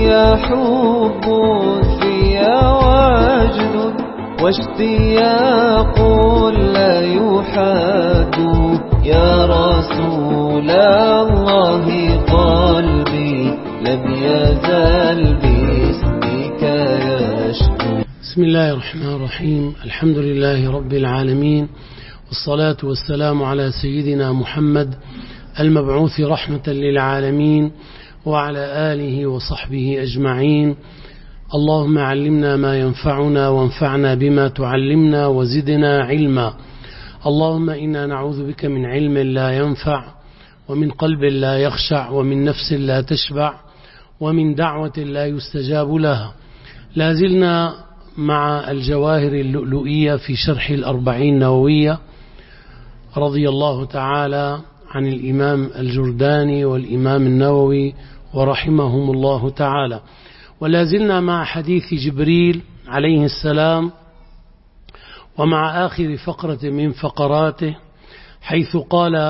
في حب في وجد واشتياق لا يحاد يا رسول الله قلبي لم يزل باسمك يشكو. بسم الله الرحمن الرحيم. الحمد لله رب العالمين، والصلاة والسلام على سيدنا محمد المبعوث رحمة للعالمين وعلى آله وصحبه أجمعين. اللهم علمنا ما ينفعنا وانفعنا بما تعلمنا وزدنا علما. اللهم إنا نعوذ بك من علم لا ينفع ومن قلب لا يخشع ومن نفس لا تشبع ومن دعوة لا يستجاب لها. لازلنا مع الجواهر اللؤلؤية في شرح الأربعين النووية رضي الله تعالى عن الإمام الجرداني والإمام النووي ورحمهم الله تعالى. ولازلنا مع حديث جبريل عليه السلام ومع آخر فقرة من فقراته، حيث قال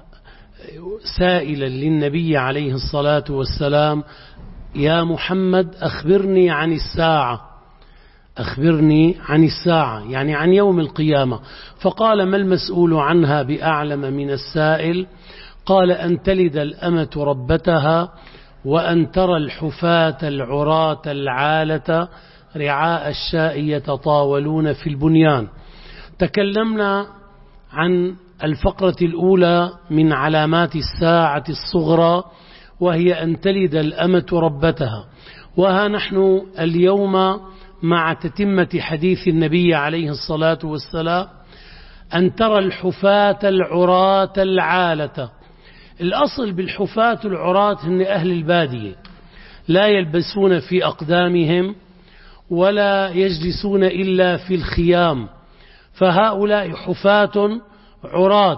سائلا للنبي عليه الصلاة والسلام: يا محمد أخبرني عن الساعة، أخبرني عن الساعة، يعني عن يوم القيامة. فقال: ما المسؤول عنها بأعلم من السائل؟ قال: أن تلد الأمة ربتها وأن ترى الحفاة العراة العالة رعاء الشاء يتطاولون في البنيان. تكلمنا عن الفقرة الأولى من علامات الساعة الصغرى، وهي أن تلد الأمة ربتها. وها نحن اليوم مع تتمة حديث النبي عليه الصلاة والسلام: أن ترى الحفاة العراة العالة. الأصل بالحفاة العراة هن أهل البادية، لا يلبسون في أقدامهم ولا يجلسون إلا في الخيام، فهؤلاء حفاة عراة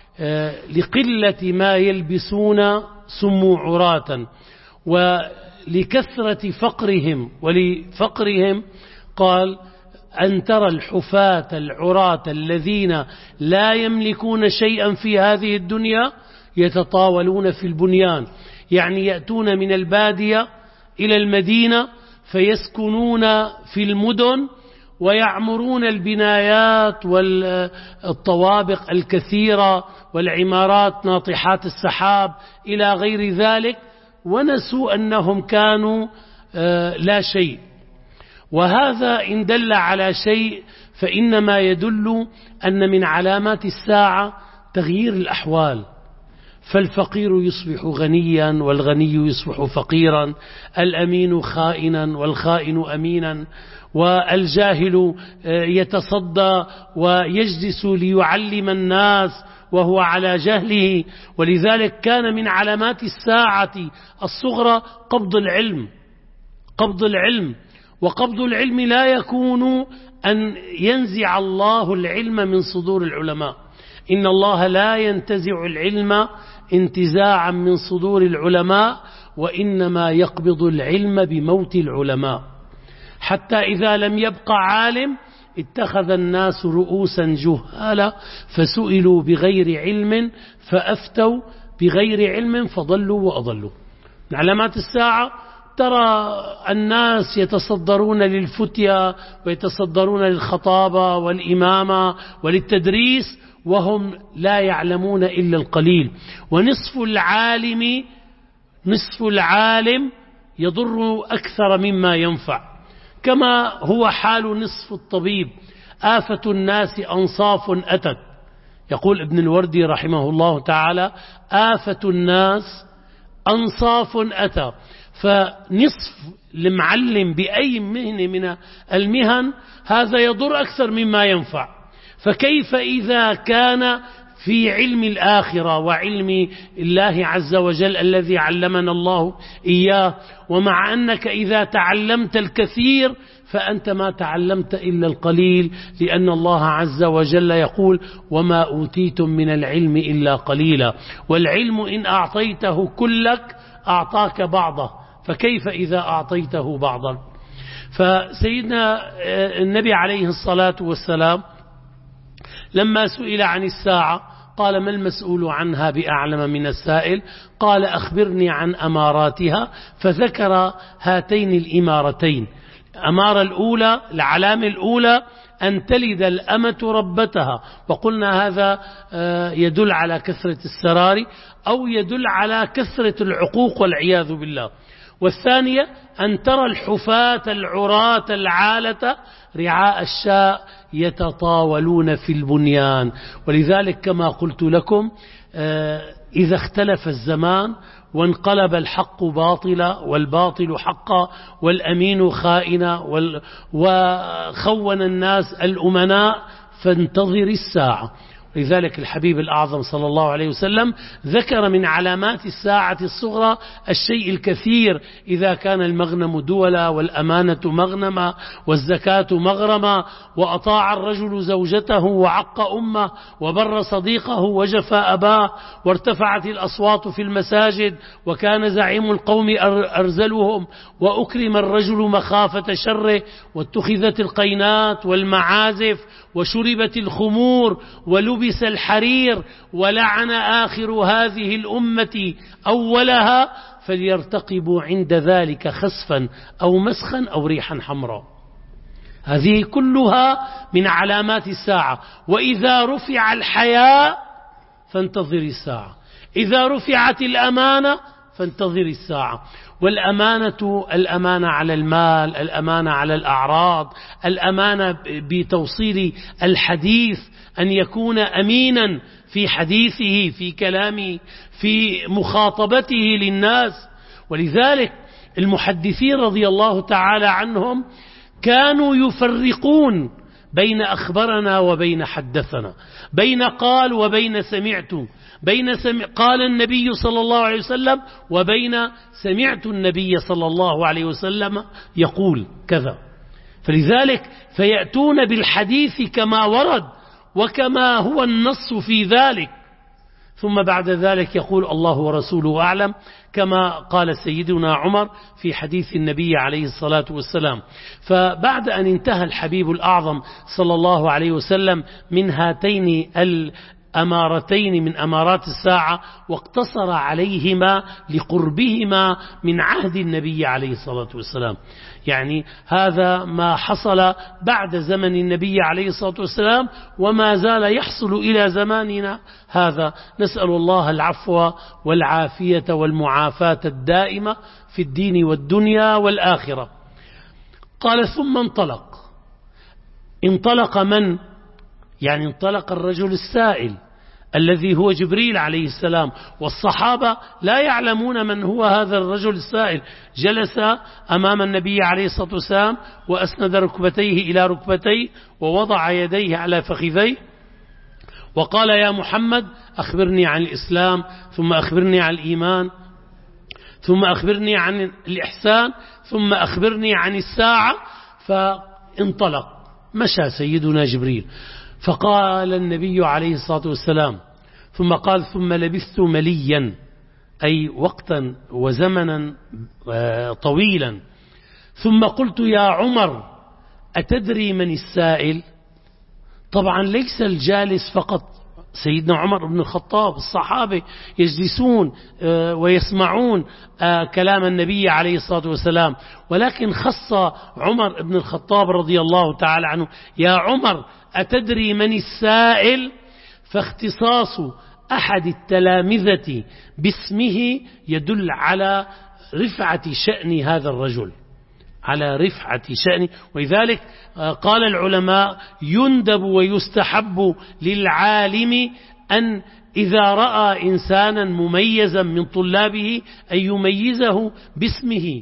لقلة ما يلبسون سموا عراة، ولكثرة فقرهم ولفقرهم قال: أن ترى الحفاة العراة الذين لا يملكون شيئا في هذه الدنيا يتطاولون في البنيان، يعني يأتون من البادية إلى المدينة فيسكنون في المدن ويعمرون البنايات والطوابق الكثيرة والعمارات ناطحات السحاب إلى غير ذلك، ونسوا أنهم كانوا لا شيء. وهذا إن دل على شيء فإنما يدل أن من علامات الساعة تغيير الأحوال، فالفقير يصبح غنيا والغني يصبح فقيرا، الأمين خائنا والخائن أمينا، والجاهل يتصدى ويجلس ليعلم الناس وهو على جهله. ولذلك كان من علامات الساعة الصغرى قبض العلم، قبض العلم. وقبض العلم لا يكون أن ينزع الله العلم من صدور العلماء، إن الله لا ينتزع العلم انتزاعا من صدور العلماء، وإنما يقبض العلم بموت العلماء، حتى إذا لم يبق عالم اتخذ الناس رؤوسا جهالا فسئلوا بغير علم فأفتوا بغير علم فضلوا وأضلوا. من علامات الساعة ترى الناس يتصدرون للفتية ويتصدرون للخطابة والإمامة وللتدريس وهم لا يعلمون إلا القليل. ونصف العالم يضر أكثر مما ينفع، كما هو حال نصف الطبيب. آفة الناس أنصاف أتت، يقول ابن الوردي رحمه الله تعالى: آفة الناس أنصاف أتى. فنصف المعلم بأي مهنة من المهن هذا يضر أكثر مما ينفع، فكيف إذا كان في علم الآخرة وعلم الله عز وجل الذي علمنا الله إياه؟ ومع أنك إذا تعلمت الكثير فأنت ما تعلمت إلا القليل، لأن الله عز وجل يقول: وما أوتيتم من العلم إلا قليلا. والعلم إن أعطيته كلك أعطاك بعضه، فكيف إذا أعطيته بعضا؟ فسيدنا النبي عليه الصلاة والسلام لما سئل عن الساعة قال ما المسؤول عنها بأعلم من السائل؟ قال أخبرني عن أماراتها، فذكر هاتين الإمارتين. الأمارة الأولى، العلامة الأولى أن تلد الأمة ربتها، وقلنا هذا يدل على كثرة السرار أو يدل على كثرة العقوق والعياذ بالله. والثانية أن ترى الحفاة العراة العالة رعاء الشاء يتطاولون في البنيان. ولذلك كما قلت لكم إذا اختلف الزمان وانقلب الحق باطلا والباطل حقا والأمين خائنا وخون الناس الأمناء فانتظر الساعة. لذلك الحبيب الأعظم صلى الله عليه وسلم ذكر من علامات الساعة الصغرى الشيء الكثير: إذا كان المغنم دولا والأمانة مغنما والزكاة مغرما وأطاع الرجل زوجته وعق أمه وبر صديقه وجفى أباه وارتفعت الأصوات في المساجد وكان زعيم القوم أرزلهم وأكرم الرجل مخافة شره واتخذت القينات والمعازف وشربت الخمور ولبس الحرير ولعن آخر هذه الأمة أولها، فليرتقبوا عند ذلك خسفا أو مسخا أو ريحا حمراء. هذه كلها من علامات الساعة. وإذا رفع الحياء فانتظر الساعة، إذا رفعت الأمانة فانتظر الساعة. الأمانة على المال، الأمانة على الأعراض، الأمانة بتوصيل الحديث، أن يكون أمينا في حديثه، في كلامه، في مخاطبته للناس. ولذلك المحدثين رضي الله تعالى عنهم كانوا يفرقون بين أخبرنا وبين حدثنا، بين قال وبين سمعت، قال النبي صلى الله عليه وسلم وبين سمعت النبي صلى الله عليه وسلم يقول كذا. فلذلك فيأتون بالحديث كما ورد وكما هو النص في ذلك، ثم بعد ذلك يقول الله ورسوله أعلم، كما قال سيدنا عمر في حديث النبي عليه الصلاة والسلام. فبعد أن انتهى الحبيب الأعظم صلى الله عليه وسلم من هاتين الأمارتين من أمارات الساعة واقتصر عليهما لقربهما من عهد النبي عليه الصلاة والسلام، يعني هذا ما حصل بعد زمن النبي عليه الصلاة والسلام وما زال يحصل إلى زماننا هذا. نسأل الله العفو والعافية والمعافاة الدائمة في الدين والدنيا والآخرة. قال ثم انطلق من؟ يعني انطلق الرجل السائل الذي هو جبريل عليه السلام، والصحابة لا يعلمون من هو هذا الرجل السائل. جلس أمام النبي عليه الصلاة والسلام وأسند ركبتيه إلى ركبتيه ووضع يديه على فخذيه وقال: يا محمد أخبرني عن الإسلام، ثم أخبرني عن الإيمان، ثم أخبرني عن الإحسان، ثم أخبرني عن الساعة. فانطلق، مشى سيدنا جبريل. فقال النبي عليه الصلاة والسلام ثم قال: ثم لبثت مليا، أي وقتا وزمنا طويلا، ثم قلت: يا عمر أتدري من السائل؟ طبعا ليس الجالس فقط، سيدنا عمر بن الخطاب، الصحابة يجلسون ويسمعون كلام النبي عليه الصلاة والسلام، ولكن خص عمر بن الخطاب رضي الله تعالى عنه: يا عمر أتدري من السائل؟ فاختصاص أحد التلامذة باسمه يدل على رفعة شأن هذا الرجل، على رفعة شأنه. ولذلك قال العلماء: يندب ويستحب للعالم أن إذا رأى إنسانا مميزا من طلابه أن يميزه باسمه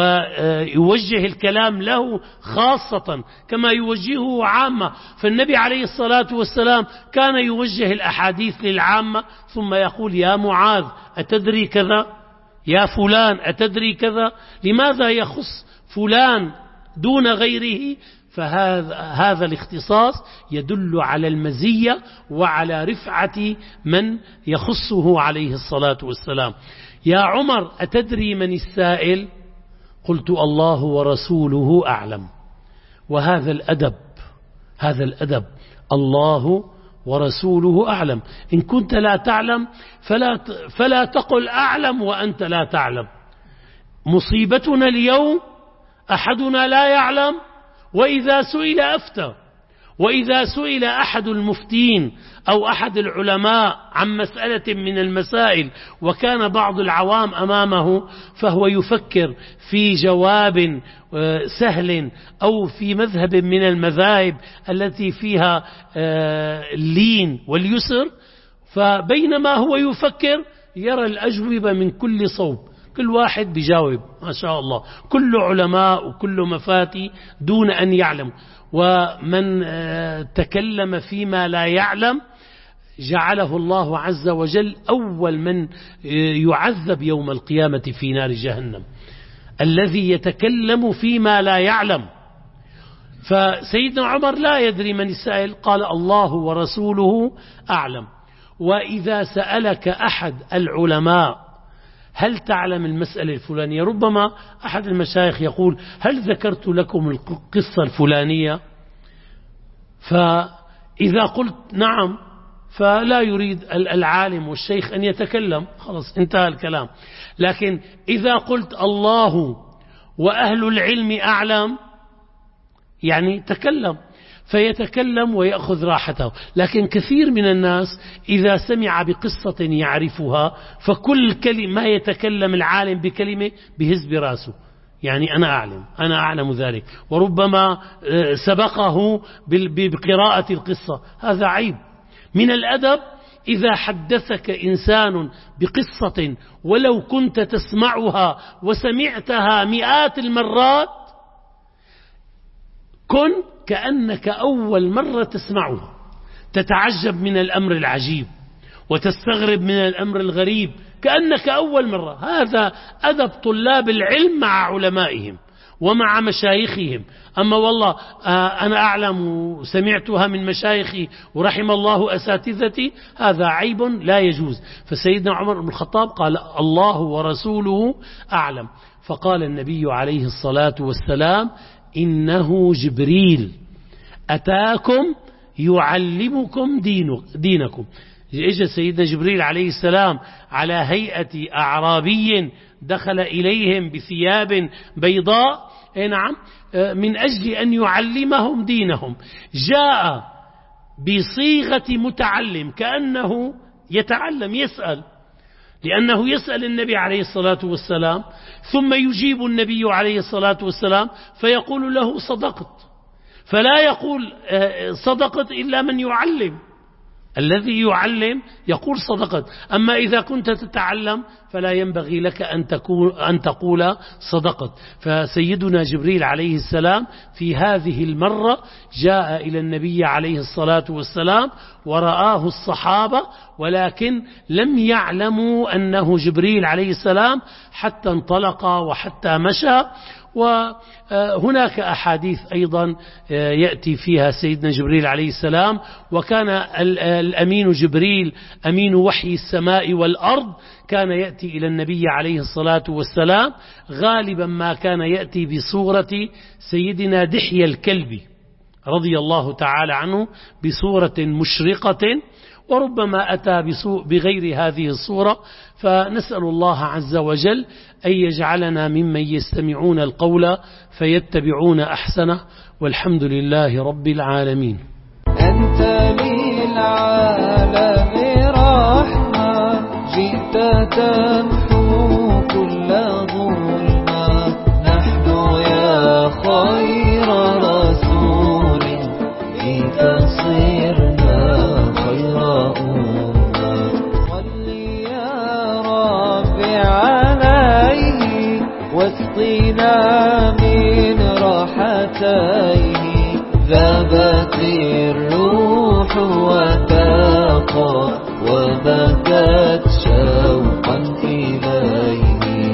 ويوجه الكلام له خاصة كما يوجهه عامة. فالنبي عليه الصلاة والسلام كان يوجه الأحاديث للعامة ثم يقول: يا معاذ أتدري كذا؟ يا فلان أتدري كذا؟ لماذا يخص فلان دون غيره؟ فهذا الاختصاص يدل على المزية وعلى رفعة من يخصه عليه الصلاة والسلام. يا عمر أتدري من السائل؟ قلت: الله ورسوله أعلم. وهذا الأدب، هذا الأدب، الله ورسوله أعلم. إن كنت لا تعلم فلا تقل أعلم وأنت لا تعلم. مصيبتنا اليوم أحدنا لا يعلم وإذا سئل أفتى، وإذا سئل أحد المفتين أو أحد العلماء عن مسألة من المسائل وكان بعض العوام أمامه فهو يفكر في جواب سهل أو في مذهب من المذاهب التي فيها اللين واليسر، فبينما هو يفكر يرى الأجوبة من كل صوب، كل واحد بيجاوب ما شاء الله، كل علماء وكل مفاتي دون أن يعلم. ومن تكلم فيما لا يعلم جعله الله عز وجل أول من يعذب يوم القيامة في نار جهنم، الذي يتكلم فيما لا يعلم. فسيدنا عمر لا يدري من السائل، قال الله ورسوله أعلم. وإذا سألك أحد العلماء هل تعلم المسألة الفلانية، ربما أحد المشايخ يقول هل ذكرت لكم القصة الفلانية، فإذا قلت نعم فلا يريد العالم والشيخ أن يتكلم، خلاص انتهى الكلام. لكن إذا قلت الله وأهل العلم أعلم يعني تكلم، فيتكلم ويأخذ راحته. لكن كثير من الناس إذا سمع بقصة يعرفها فكل كلمة ما يتكلم العالم بكلمة بهز براسه، يعني أنا أعلم ذلك، وربما سبقه بقراءة القصة. هذا عيب. من الأدب إذا حدثك إنسان بقصة ولو كنت تسمعها وسمعتها مئات المرات كن كأنك أول مرة تسمعها، تتعجب من الأمر العجيب وتستغرب من الأمر الغريب كأنك أول مرة. هذا أدب طلاب العلم مع علمائهم ومع مشايخهم. أما والله أنا أعلم وسمعتها من مشايخي ورحم الله أساتذتي، هذا عيب لا يجوز. فسيدنا عمر بن الخطاب قال الله ورسوله أعلم. فقال النبي عليه الصلاة والسلام إنه جبريل أتاكم يعلمكم دينكم. إجا سيدنا جبريل عليه السلام على هيئة أعرابي دخل إليهم بثياب بيضاء، نعم، من أجل أن يعلمهم دينهم. جاء بصيغة متعلم كأنه يتعلم، يسأل، لأنه يسأل النبي عليه الصلاة والسلام، ثم يجيب النبي عليه الصلاة والسلام فيقول له صدقت. فلا يقول صدقت إلا من يعلم، الذي يعلم يقول صدقت. أما إذا كنت تتعلم فلا ينبغي لك أن تقول صدقت. فسيدنا جبريل عليه السلام في هذه المرة جاء إلى النبي عليه الصلاة والسلام ورآه الصحابة، ولكن لم يعلموا أنه جبريل عليه السلام حتى انطلق وحتى مشى. وهناك أحاديث أيضا يأتي فيها سيدنا جبريل عليه السلام، وكان الأمين جبريل أمين وحي السماء والأرض، كان يأتي إلى النبي عليه الصلاة والسلام غالبا ما كان يأتي بصورة سيدنا دحية الكلبي رضي الله تعالى عنه بصورة مشرقة، وربما أتى بغير هذه الصورة. فنسأل الله عز وجل أن يجعلنا ممن يستمعون القول فيتبعون أحسنه، والحمد لله رب العالمين. أنت للعالم رحمة، جئت تمحو كل ظلمة، نحن يا خير رسول بك صرنا خير أمة. صل يا رب عليه واسقنا من راحتيه